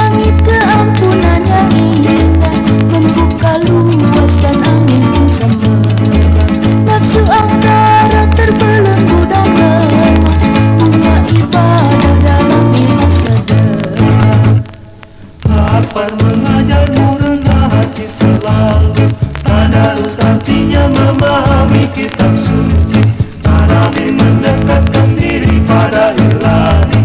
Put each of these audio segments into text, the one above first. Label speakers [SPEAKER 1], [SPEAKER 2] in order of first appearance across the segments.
[SPEAKER 1] langit keampunan yang indah, membuka luas dan angin pun semerbak. Nafsu angkara terbelenggu dan lemah, bunga ibadah dalam irama sedekah.
[SPEAKER 2] Lapar mengajarmu rendah hati selalu, tadarus artinya memahami kitab suci, Nabi mendekatkan diri pada ilahi.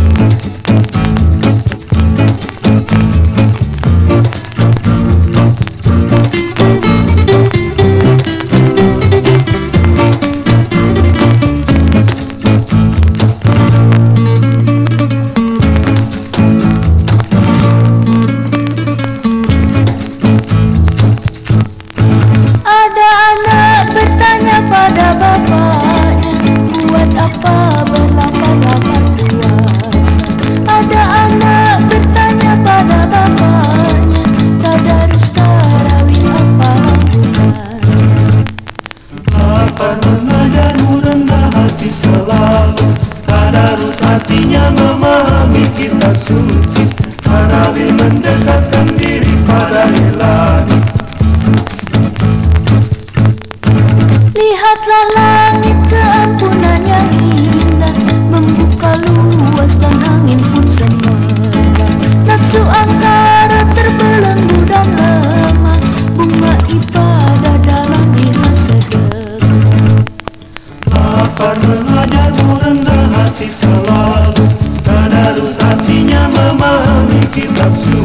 [SPEAKER 1] Ada anak bertanya pada bapaknya, buat apa berlapar-lapar puasa? Ada anak bertanya pada bapaknya, tadarus tarawih apalah gunanya?
[SPEAKER 2] Lapar mengajarmu rendah hati selalu, tadarus artinya memahami kitab suci, Nabi mendekatkan diri pada ilahi.
[SPEAKER 1] Lihatlah langit keampunan yang indah, membuka luas dan angin pun semerbak. Nafsu angkara terbelenggu dan lemah, bunga ibadah dalam irama sedekah.
[SPEAKER 2] Lapar mengajarmu rendah hati selalu, tadarus artinya memahami kitab suci,